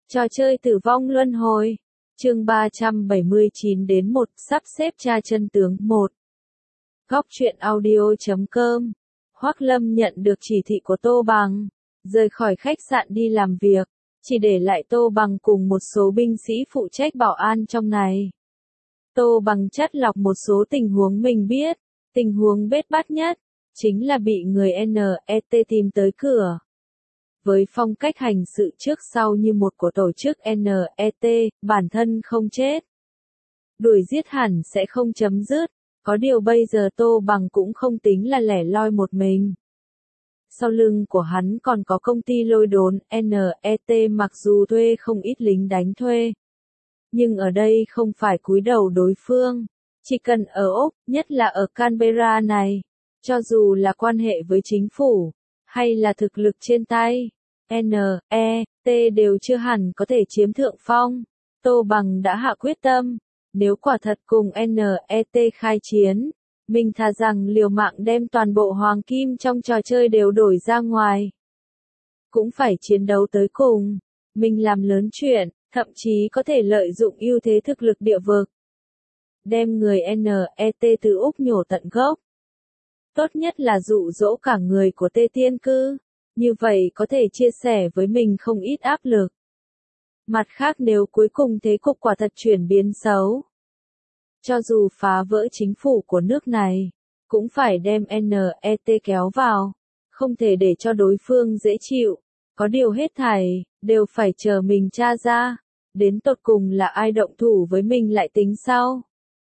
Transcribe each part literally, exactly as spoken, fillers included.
Trò chơi tử vong luân hồi. Chương ba trăm bảy mươi chín đến một sắp xếp tra chân tướng một. Góc truyện audio chấm com. Hoắc Lâm nhận được chỉ thị của Tô Bằng, rời khỏi khách sạn đi làm việc, chỉ để lại Tô Bằng cùng một số binh sĩ phụ trách bảo an trong này. Tô Bằng chắt lọc một số tình huống mình biết, tình huống bết bát nhất, chính là bị người en e tê tìm tới cửa. Với phong cách hành sự trước sau như một của tổ chức en e tê, bản thân không chết, đuổi giết hẳn sẽ không chấm dứt, có điều bây giờ Tô Bằng cũng không tính là lẻ loi một mình. Sau lưng của hắn còn có công ty lôi đốn, en e tê mặc dù thuê không ít lính đánh thuê, nhưng ở đây không phải cúi đầu đối phương, chỉ cần ở Úc, nhất là ở Canberra này, cho dù là quan hệ với chính phủ, hay là thực lực trên tay, en e tê đều chưa hẳn có thể chiếm thượng phong. Tô Bằng đã hạ quyết tâm, nếu quả thật cùng en e tê khai chiến, mình thà rằng liều mạng đem toàn bộ hoàng kim trong trò chơi đều đổi ra ngoài, cũng phải chiến đấu tới cùng. Mình làm lớn chuyện, thậm chí có thể lợi dụng ưu thế thực lực địa vực, đem người en e tê từ Úc nhổ tận gốc. Tốt nhất là dụ dỗ cả người của Tê Tiên Cư, như vậy có thể chia sẻ với mình không ít áp lực. Mặt khác nếu cuối cùng thế cục quả thật chuyển biến xấu, cho dù phá vỡ chính phủ của nước này, cũng phải đem en e tê kéo vào, không thể để cho đối phương dễ chịu. Có điều hết thảy đều phải chờ mình tra ra, đến tột cùng là ai động thủ với mình lại tính sau.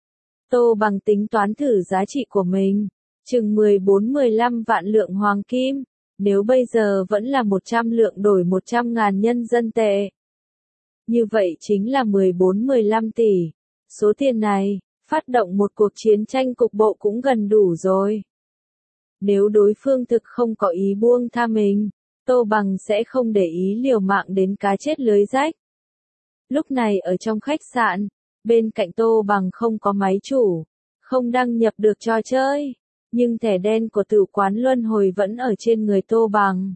Tô Bằng tính toán thử giá trị của mình, chừng mười bốn mười lăm vạn lượng hoàng kim, nếu bây giờ vẫn là một trăm lượng đổi một trăm ngàn nhân dân tệ. Như vậy chính là mười bốn mười lăm tỷ. Số tiền này, phát động một cuộc chiến tranh cục bộ cũng gần đủ rồi. Nếu đối phương thực không có ý buông tha mình, Tô Bằng sẽ không để ý liều mạng đến cá chết lưới rách. Lúc này ở trong khách sạn, bên cạnh Tô Bằng không có máy chủ, không đăng nhập được trò chơi, nhưng thẻ đen của tử quán luân hồi vẫn ở trên người Tô Bằng.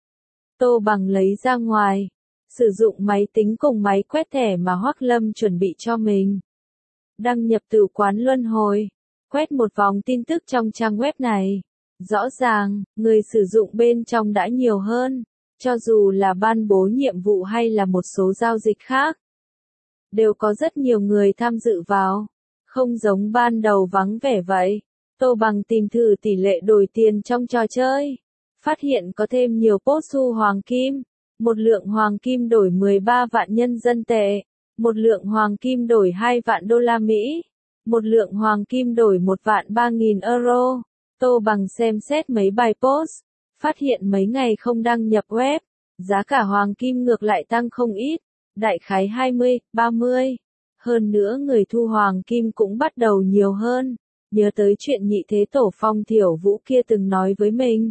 Tô Bằng lấy ra ngoài, sử dụng máy tính cùng máy quét thẻ mà Hoắc Lâm chuẩn bị cho mình. Đăng nhập tử quán luân hồi, quét một vòng tin tức trong trang web này. Rõ ràng, người sử dụng bên trong đã nhiều hơn, cho dù là ban bố nhiệm vụ hay là một số giao dịch khác, đều có rất nhiều người tham dự vào, không giống ban đầu vắng vẻ vậy. Tô Bằng tìm thử tỷ lệ đổi tiền trong trò chơi, phát hiện có thêm nhiều post xu hoàng kim, một lượng hoàng kim đổi mười ba vạn nhân dân tệ, một lượng hoàng kim đổi hai vạn đô la Mỹ, một lượng hoàng kim đổi một vạn ba nghìn euro. Tô Bằng xem xét mấy bài post, phát hiện mấy ngày không đăng nhập web, giá cả hoàng kim ngược lại tăng không ít, đại khái hai mươi, ba mươi. Hơn nữa người thu hoàng kim cũng bắt đầu nhiều hơn, nhớ tới chuyện nhị thế tổ Phong Thiểu Vũ kia từng nói với mình.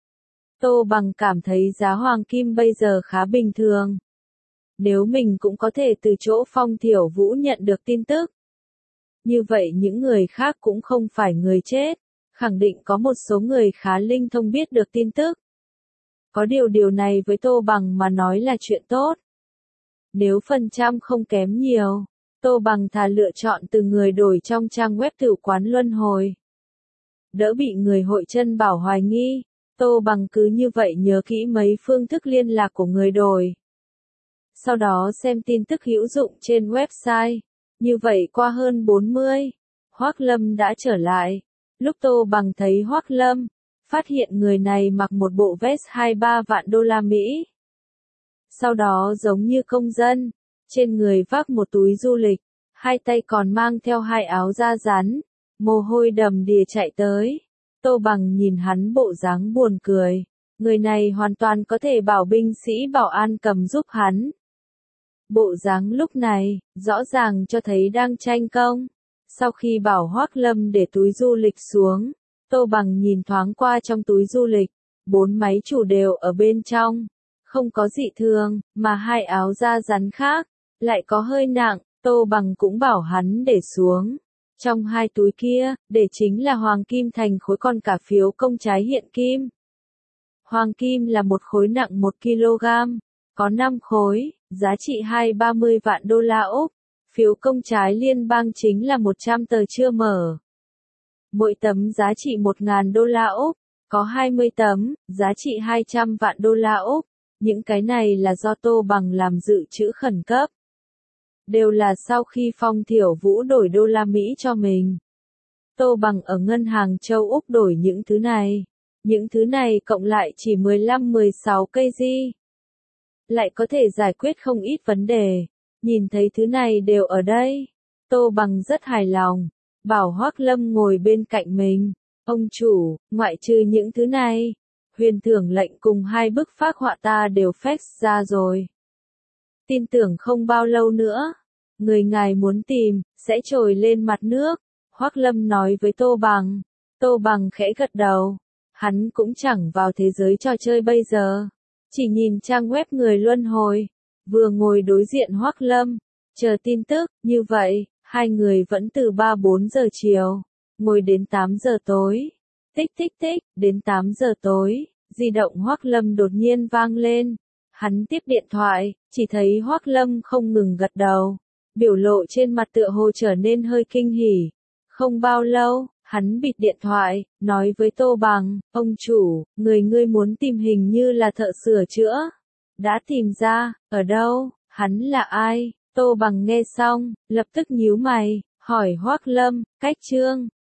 Tô Bằng cảm thấy giá hoàng kim bây giờ khá bình thường. Nếu mình cũng có thể từ chỗ Phong Thiểu Vũ nhận được tin tức, như vậy những người khác cũng không phải người chết. Khẳng định có một số người khá linh thông biết được tin tức. Có điều điều này với Tô Bằng mà nói là chuyện tốt. Nếu phần trăm không kém nhiều, Tô Bằng thà lựa chọn từ người đổi trong trang web tử quán luân hồi. Đỡ bị người hội chân bảo hoài nghi, Tô Bằng cứ như vậy nhớ kỹ mấy phương thức liên lạc của người đổi. Sau đó xem tin tức hữu dụng trên website. Như vậy qua hơn bốn mươi, Hoắc Lâm đã trở lại. Lúc Tô Bằng thấy Hoắc Lâm, phát hiện người này mặc một bộ vest hai ba vạn đô la Mỹ. Sau đó giống như công dân, trên người vác một túi du lịch, hai tay còn mang theo hai áo da rắn, mồ hôi đầm đìa chạy tới. Tô Bằng nhìn hắn bộ dáng buồn cười, người này hoàn toàn có thể bảo binh sĩ bảo an cầm giúp hắn. Bộ dáng lúc này, rõ ràng cho thấy đang tranh công. Sau khi bảo Hoắc Lâm để túi du lịch xuống, Tô Bằng nhìn thoáng qua trong túi du lịch, bốn máy chủ đều ở bên trong, không có dị thường, mà hai áo da rắn khác, lại có hơi nặng, Tô Bằng cũng bảo hắn để xuống. Trong hai túi kia, để chính là hoàng kim thành khối còn cả phiếu công trái hiện kim. Hoàng kim là một khối nặng một ki lô gam, có năm khối, giá trị hai trăm ba mươi vạn đô la Úc. Phiếu công trái liên bang chính là một trăm tờ chưa mở. Mỗi tấm giá trị một nghìn đô la Úc, có hai mươi tấm, giá trị hai trăm vạn đô la Úc. Những cái này là do Tô Bằng làm dự trữ khẩn cấp. Đều là sau khi Phong Thiểu Vũ đổi đô la Mỹ cho mình. Tô Bằng ở ngân hàng châu Úc đổi những thứ này. Những thứ này cộng lại chỉ mười lăm mười sáu cây di. Lại có thể giải quyết không ít vấn đề. Nhìn thấy thứ này đều ở đây. Tô Bằng rất hài lòng. Bảo Hoắc Lâm ngồi bên cạnh mình. Ông chủ, ngoại trừ những thứ này, huyền thưởng lệnh cùng hai bức phác họa ta đều fax ra rồi. Tin tưởng không bao lâu nữa, người ngài muốn tìm, sẽ trồi lên mặt nước. Hoắc Lâm nói với Tô Bằng. Tô Bằng khẽ gật đầu. Hắn cũng chẳng vào thế giới trò chơi bây giờ. Chỉ nhìn trang web người luân hồi. Vừa ngồi đối diện Hoắc Lâm. Chờ tin tức, như vậy, hai người vẫn từ ba bốn giờ chiều. Ngồi đến tám giờ tối. Tích tích tích, đến tám giờ tối, di động Hoắc Lâm đột nhiên vang lên. Hắn tiếp điện thoại, chỉ thấy Hoắc Lâm không ngừng gật đầu. Biểu lộ trên mặt tựa hồ trở nên hơi kinh hỉ. Không bao lâu, hắn bịt điện thoại, nói với Tô Bằng, ông chủ, người ngươi muốn tìm hình như là thợ sửa chữa. Đã tìm ra, ở đâu, hắn là ai? Tô Bằng nghe xong, lập tức nhíu mày, hỏi Hoắc Lâm, cách Trương,